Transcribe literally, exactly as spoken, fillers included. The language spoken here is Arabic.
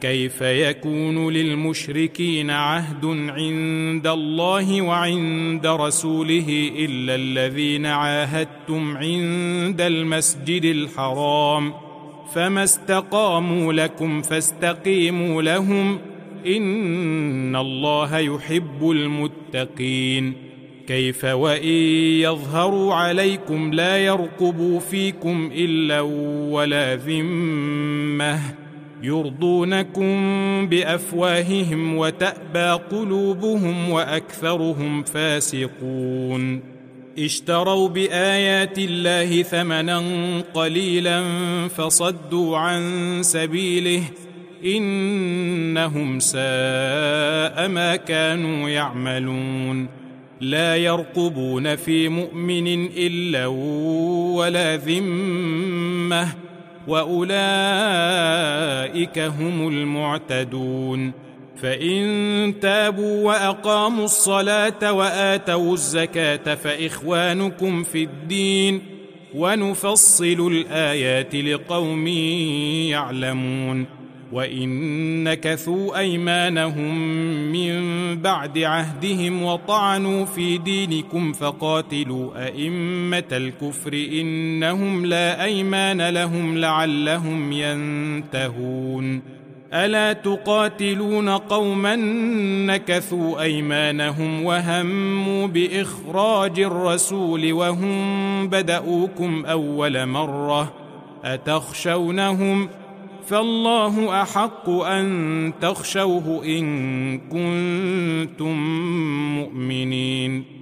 كيف يكون للمشركين عهد عند الله وعند رسوله إلا الذين عاهدتم عند المسجد الحرام فما استقاموا لكم فاستقيموا لهم إن الله يحب المتقين. كيف وإن يظهروا عليكم لا يرقبوا فيكم إلا ولا ذمة يرضونكم بأفواههم وتأبى قلوبهم وأكثرهم فاسقون. اشتروا بآيات الله ثمنا قليلا فصدوا عن سبيله إنهم ساء ما كانوا يعملون. لا يرقبون في مؤمن إلا ولا ذمة وأولئك هم المعتدون. فإن تابوا وأقاموا الصلاة وآتوا الزكاة فإخوانكم في الدين ونفصل الآيات لقوم يعلمون. وإن نكثوا أيمانهم من بعد عهدهم وطعنوا في دينكم فقاتلوا أئمة الكفر إنهم لا أيمان لهم لعلهم ينتهون. ألا تقاتلون قوما نكثوا أيمانهم وهموا بإخراج الرسول وهم بدؤوكم أول مرة أتخشونهم فالله أحق أن تخشوه إن كنتم مؤمنين.